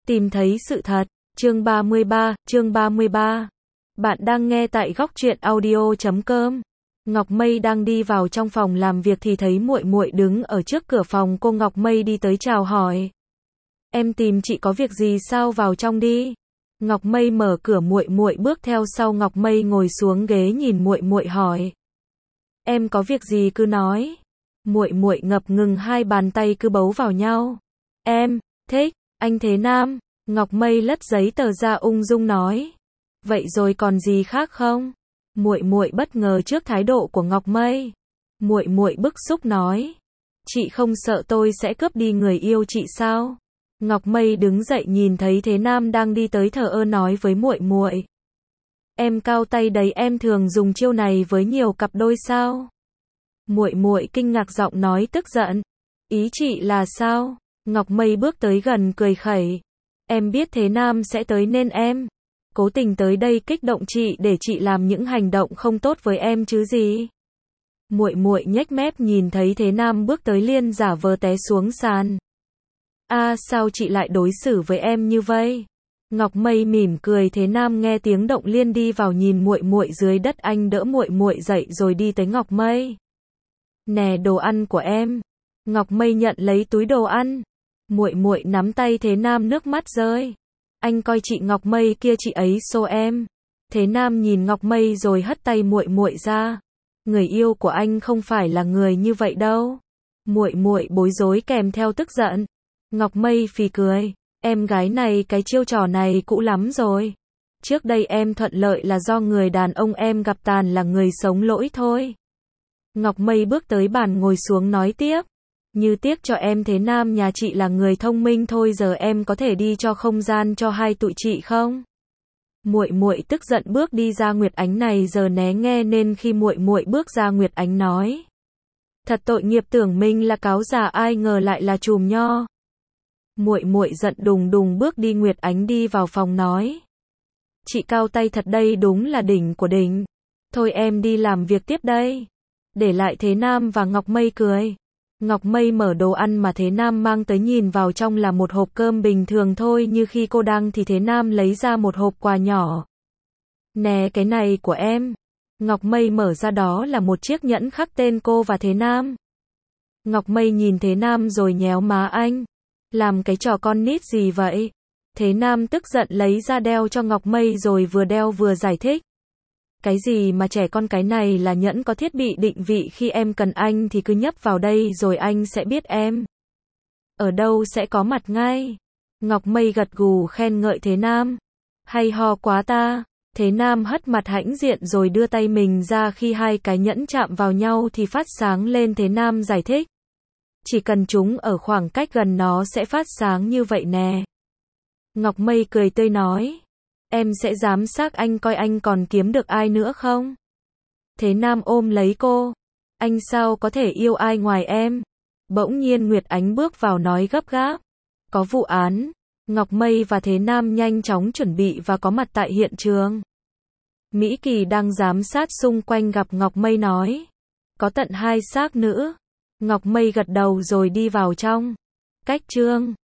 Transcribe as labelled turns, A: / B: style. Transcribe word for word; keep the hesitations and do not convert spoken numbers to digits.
A: Tìm thấy sự thật. Chương ba mươi ba, chương ba mươi ba. Bạn đang nghe tại góc truyện audio chấm com. Ngọc Mây đang đi vào trong phòng làm việc thì thấy muội muội đứng ở trước cửa phòng cô. Ngọc Mây đi tới chào hỏi. Em tìm chị có việc gì sao, vào trong đi. Ngọc Mây mở cửa, muội muội bước theo sau. Ngọc Mây ngồi xuống ghế nhìn muội muội hỏi. Em có việc gì cứ nói. Muội muội ngập ngừng, hai bàn tay cứ bấu vào nhau. Em thích anh Thế Nam. Ngọc Mây lật giấy tờ ra ung dung nói. Vậy rồi còn gì khác không? Muội muội bất ngờ trước thái độ của Ngọc Mây. Muội muội bức xúc nói. Chị không sợ tôi sẽ cướp đi người yêu chị sao? Ngọc Mây đứng dậy nhìn thấy Thế Nam đang đi tới, thờ ơ nói với muội muội. Em cao tay đấy, em thường dùng chiêu này với nhiều cặp đôi sao? Muội muội kinh ngạc giọng nói tức giận. Ý chị là sao? Ngọc Mây bước tới gần cười khẩy. Em biết Thế Nam sẽ tới nên em cố tình tới đây kích động chị để chị làm những hành động không tốt với em chứ gì. Muội muội nhếch mép nhìn thấy Thế Nam bước tới liền giả vờ té xuống sàn. A à, sao chị lại đối xử với em như vậy? Ngọc Mây mỉm cười. Thế Nam nghe tiếng động liền đi vào nhìn muội muội dưới đất, anh đỡ muội muội dậy rồi đi tới Ngọc Mây. Nè, đồ ăn của em. Ngọc Mây nhận lấy túi đồ ăn. Muội muội nắm tay Thế Nam, nước mắt rơi. Anh coi chị Ngọc Mây kia, chị ấy xô em. Thế Nam nhìn Ngọc Mây rồi hất tay muội muội ra. Người yêu của anh không phải là người như vậy đâu. Muội muội bối rối kèm theo tức giận. Ngọc Mây phì cười. Em gái này cái chiêu trò này cũ lắm rồi. Trước đây em thuận lợi là do người đàn ông em gặp toàn là người sống lỗi thôi. Ngọc Mây bước tới bàn ngồi xuống nói tiếp. Như tiếc cho em, Thế Nam nhà chị là người thông minh thôi, giờ em có thể đi cho không gian cho hai tụi chị không? Muội muội tức giận bước đi ra. Nguyệt Ánh này giờ né nghe nên khi muội muội bước ra, Nguyệt Ánh nói. Thật tội nghiệp, tưởng mình là cáo già ai ngờ lại là chùm nho. Muội muội giận đùng đùng bước đi. Nguyệt Ánh đi vào phòng nói. Chị cao tay thật đây, đúng là đỉnh của đỉnh. Thôi em đi làm việc tiếp đây. Để lại Thế Nam và Ngọc Mây cười. Ngọc Mây mở đồ ăn mà Thế Nam mang tới, nhìn vào trong là một hộp cơm bình thường thôi như khi cô đang thì Thế Nam lấy ra một hộp quà nhỏ. Nè, cái này của em. Ngọc Mây mở ra, đó là một chiếc nhẫn khắc tên cô và Thế Nam. Ngọc Mây nhìn Thế Nam rồi nhéo má anh. Làm cái trò con nít gì vậy? Thế Nam tức giận lấy ra đeo cho Ngọc Mây rồi vừa đeo vừa giải thích. Cái gì mà trẻ con, cái này là nhẫn có thiết bị định vị, khi em cần anh thì cứ nhấp vào đây rồi anh sẽ biết em ở đâu sẽ có mặt ngay. Ngọc Mây gật gù khen ngợi Thế Nam. Hay ho quá ta. Thế Nam hất mặt hãnh diện rồi đưa tay mình ra, khi hai cái nhẫn chạm vào nhau thì phát sáng lên. Thế Nam giải thích. Chỉ cần chúng ở khoảng cách gần nó sẽ phát sáng như vậy nè. Ngọc Mây cười tươi nói. Em sẽ giám sát anh coi anh còn kiếm được ai nữa không? Thế Nam ôm lấy cô. Anh sao có thể yêu ai ngoài em? Bỗng nhiên Nguyệt Ánh bước vào nói gấp gáp. Có vụ án. Ngọc Mây và Thế Nam nhanh chóng chuẩn bị và có mặt tại hiện trường. Mỹ Kỳ đang giám sát xung quanh gặp Ngọc Mây nói. Có tận hai xác nữ. Ngọc Mây gật đầu rồi đi vào trong. Cách trương.